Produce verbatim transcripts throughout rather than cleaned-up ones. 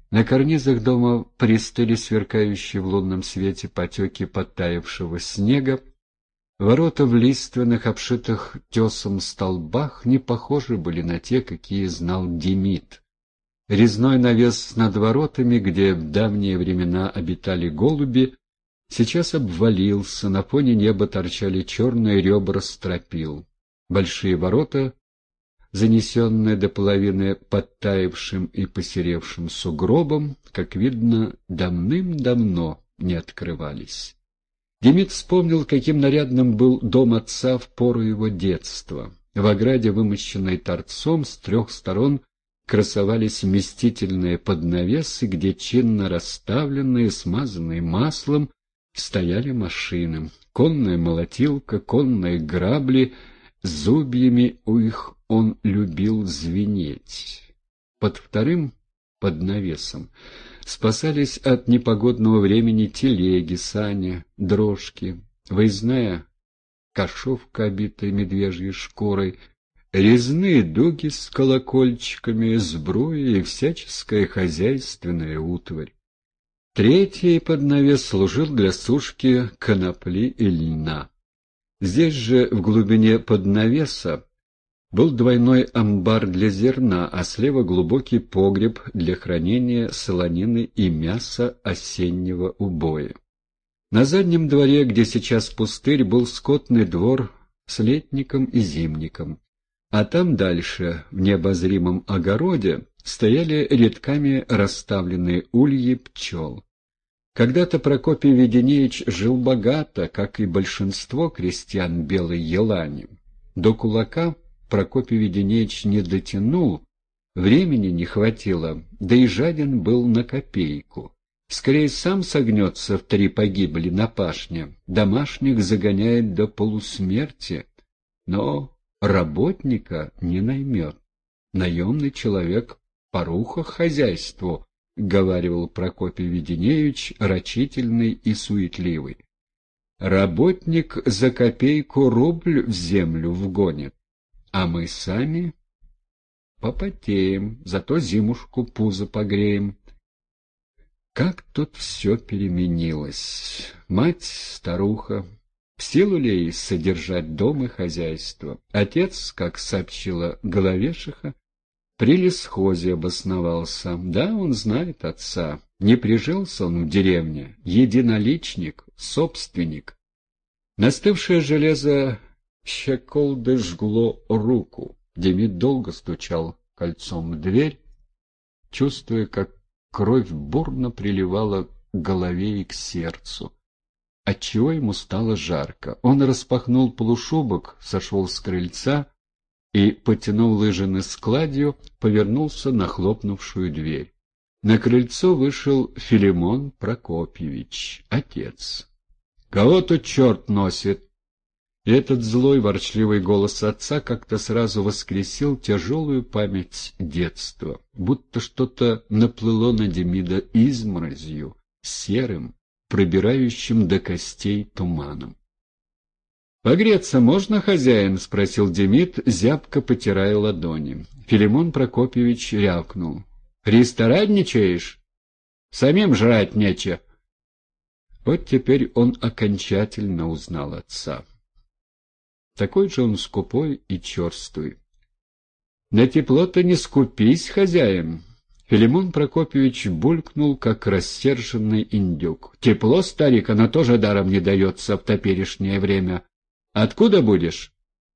На карнизах дома пристыли сверкающие в лунном свете потеки подтаявшего снега. Ворота в лиственных, обшитых тесом столбах не похожи были на те, какие знал Демид. Резной навес над воротами, где в давние времена обитали голуби, сейчас обвалился, на фоне неба торчали черные ребра стропил. Большие ворота, занесенные до половины подтаявшим и посеревшим сугробом, как видно, давным-давно не открывались. Демид вспомнил, каким нарядным был дом отца в пору его детства. В ограде, вымощенной торцом, с трех сторон красовались вместительные поднавесы, где чинно расставленные, смазанные маслом, стояли машины. Конная молотилка, конные грабли, зубьями у их он любил звенеть. Под вторым поднавесом спасались от непогодного времени телеги, сани, дрожки, выездная кошовка, обитая медвежьей шкурой, резные дуги с колокольчиками, сбруя и всяческая хозяйственная утварь. Третий поднавес служил для сушки конопли и льна. Здесь же, в глубине поднавеса, был двойной амбар для зерна, а слева глубокий погреб для хранения солонины и мяса осеннего убоя. На заднем дворе, где сейчас пустырь, был скотный двор с летником и зимником, а там дальше, в необозримом огороде, стояли рядками расставленные ульи пчел. Когда-то Прокопий Веденеич жил богато, как и большинство крестьян Белой Елани. До кулака Прокопий Веденеич не дотянул, времени не хватило, да и жаден был на копейку. Скорее сам согнется в три погибели на пашне, домашних загоняет до полусмерти, но работника не наймет. Наемный человек — поруха хозяйству, — говаривал Прокопий Веденеевич, рачительный и суетливый. Работник за копейку рубль в землю вгонит, а мы сами попотеем, зато зимушку пузо погреем. Как тут все переменилось. Мать старуха, в силу ли ей содержать дом и хозяйство? Отец, как сообщила Головешиха, при лесхозе обосновался. Да, он знает отца. Не прижился он в деревне. Единоличник, собственник. Настывшее железо щеколды жгло руку. Демид долго стучал кольцом в дверь, чувствуя, как кровь бурно приливала к голове и к сердцу, отчего ему стало жарко. Он распахнул полушубок, сошел с крыльца и, потянув лыжины складью, повернулся на хлопнувшую дверь. На крыльцо вышел Филимон Прокопьевич, отец. — Кого тут черт носит? И этот злой, ворчливый голос отца как-то сразу воскресил тяжелую память детства, будто что-то наплыло на Демида изморозью, серым, пробирающим до костей туманом. «Погреться можно, хозяин?» — спросил Демид, зябко потирая ладони. Филимон Прокопьевич рявкнул. «Ресторанничаешь? Самим жрать нече». Вот теперь он окончательно узнал отца. Такой же он скупой и черствый. «На тепло-то не скупись, хозяин!» Филимон Прокопьевич булькнул, как рассерженный индюк. «Тепло, старик, оно тоже даром не дается в топерешнее время. Откуда будешь?»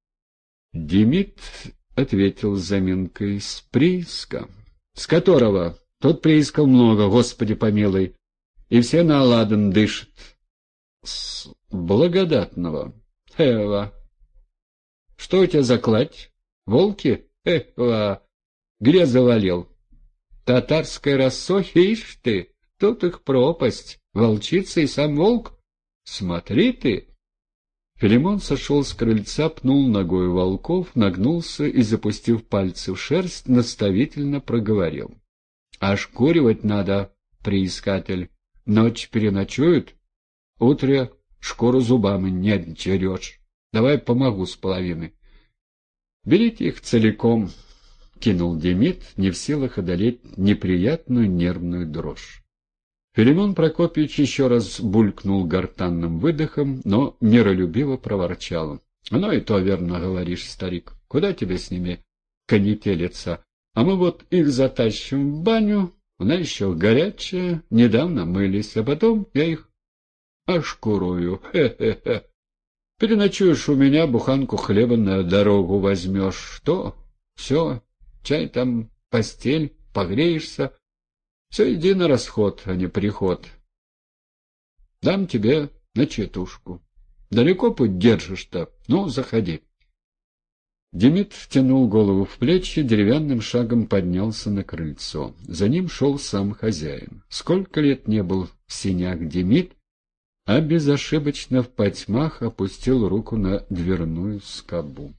Демид ответил с заминкой: «С прииска». «С которого? Тут приисков много, Господи помилуй, и все на ладан дышат». «С благодатного». «Эва». «Что у тебя за кладь? Волки? Эва. Где завалил?» «Татарская рассохи, ишь ты, тут их пропасть, волчица и сам волк. Смотри ты!» Филимон сошел с крыльца, пнул ногой волков, нагнулся и, запустив пальцы в шерсть, наставительно проговорил: «Ошкуривать надо, приискатель. Ночь переночуют, утре шкуру зубами не отдерешь. Давай помогу с половины. Берите их целиком, — кинул Демид, не в силах одолеть неприятную нервную дрожь. Филимон Прокопьевич еще раз булькнул гортанным выдохом, но миролюбиво проворчал: — Ну и то верно говоришь, старик. Куда тебе с ними конетелиться? А мы вот их затащим в баню, она еще горячая, недавно мылись, а потом я их ошкурую. Хе-хе-хе. Переночуешь у меня, буханку хлеба на дорогу возьмешь. Что? Все, чай там, постель, погреешься. Все иди на расход, а не приход. Дам тебе на четушку. Далеко путь держишь-то? Ну, заходи. Демид втянул голову в плечи, деревянным шагом поднялся на крыльцо. За ним шел сам хозяин. Сколько лет не был в сенях Демид, а безошибочно в потьмах опустил руку на дверную скобу.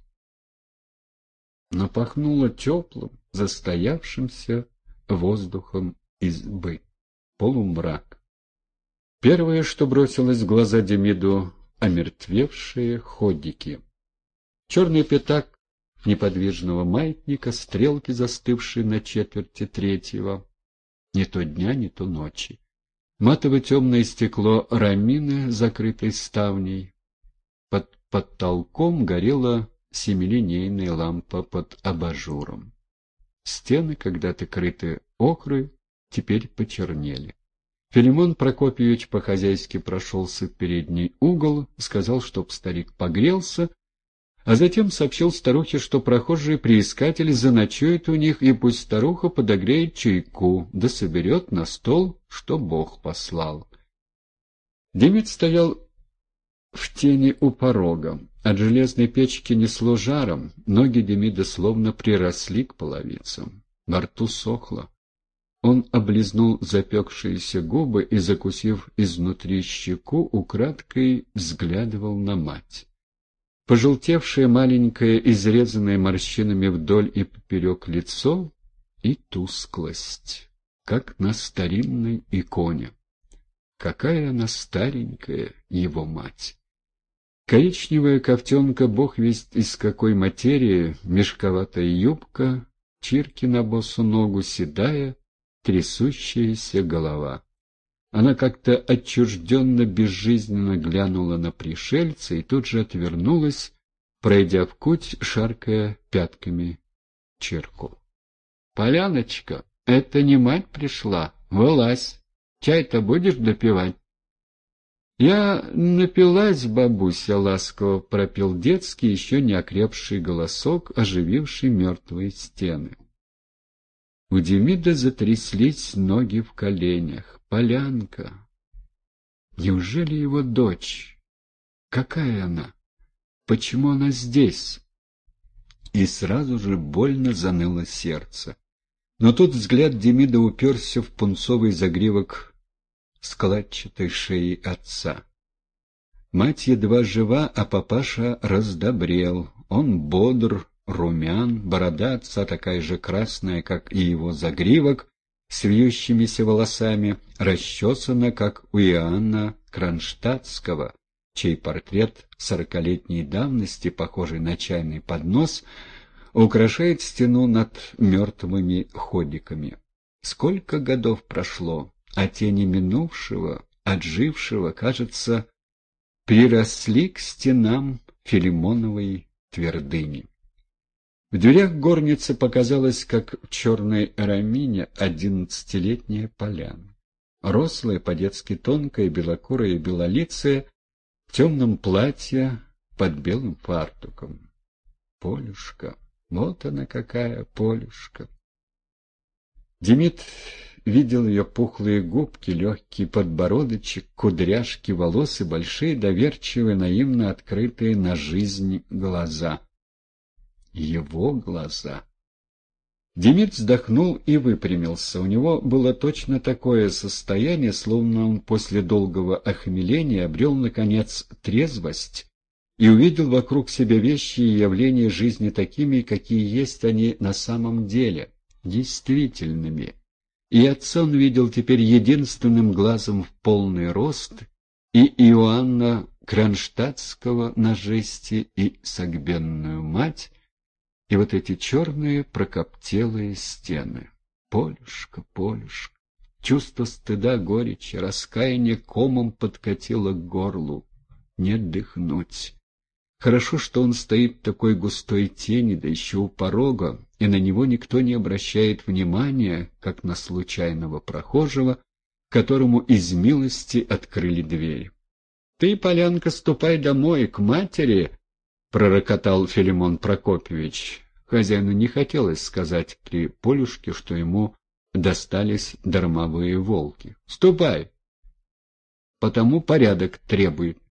Но пахнуло теплым, застоявшимся воздухом избы. Полумрак. Первое, что бросилось в глаза Демиду — омертвевшие ходики. Черный пятак неподвижного маятника, стрелки, застывшие на четверти третьего. Не то дня, не то ночи. Матово-темное стекло рамины, закрытой ставней. Под потолком горела семилинейная лампа под абажуром. Стены, когда-то крыты охрой, теперь почернели. Филимон Прокопьевич по-хозяйски прошелся в передний угол, сказал, чтоб старик погрелся, а затем сообщил старухе, что прохожий приискатель заночует у них, и пусть старуха подогреет чайку, да соберет на стол, что Бог послал. Демид стоял в тени у порога. От железной печки несло жаром, ноги Демида словно приросли к половицам. Во рту сохло. Он облизнул запекшиеся губы и, закусив изнутри щеку, украдкой взглядывал на мать. Пожелтевшее маленькое, изрезанное морщинами вдоль и поперек лицо и тусклость, как на старинной иконе. Какая она старенькая, его мать! Коричневая ковтенка, бог весть из какой материи, мешковатая юбка, чирки на босу ногу, седая, трясущаяся голова. Она как-то отчужденно, безжизненно глянула на пришельца и тут же отвернулась, пройдя в куть, шаркая пятками черку. — Поляночка, это не мать пришла? Вылазь. Чай-то будешь допивать? — Я напилась, бабуся, — ласково пропел детский, еще не окрепший голосок, ожививший мертвые стены. У Демида затряслись ноги в коленях. Полянка. Неужели его дочь? Какая она? Почему она здесь? И сразу же больно заныло сердце. Но тут взгляд Демида уперся в пунцовый загривок складчатой шеи отца. Мать едва жива, а папаша раздобрел. Он бодр, румян, борода отца такая же красная, как и его загривок, с вьющимися волосами, расчесана, как у Иоанна Кронштадтского, чей портрет сорокалетней давности, похожий на чайный поднос, украшает стену над мертвыми ходиками. Сколько годов прошло, а тени минувшего, отжившего, кажется, приросли к стенам Филимоновой твердыни. В дверях горницы показалась, как в черной рамине, одиннадцатилетняя Поляна. Рослая, по-детски тонкая, белокурая и белолицая, в темном платье под белым фартуком. Полюшка, вот она какая, Полюшка. Демид видел ее пухлые губки, легкий подбородочек, кудряшки волос и большие, доверчивые, наивно открытые на жизнь глаза. Его глаза. Демид вздохнул и выпрямился. У него было точно такое состояние, словно он после долгого охмеления обрел, наконец, трезвость и увидел вокруг себя вещи и явления жизни такими, какие есть они на самом деле, действительными. И отца он видел теперь единственным глазом в полный рост, и Иоанна Кронштадтского на жести, и согбенную мать, и вот эти черные прокоптелые стены. Полюшка, Полюшка. Чувство стыда, горечи, раскаяния комом подкатило к горлу. Не дыхнуть. Хорошо, что он стоит в такой густой тени, да еще у порога, и на него никто не обращает внимания, как на случайного прохожего, которому из милости открыли дверь. — Ты, Полянка, ступай домой, к матери, — пророкотал Филимон Прокопьевич. Хозяину не хотелось сказать при Полюшке, что ему достались дармовые волки. — Ступай! Потому порядок требует.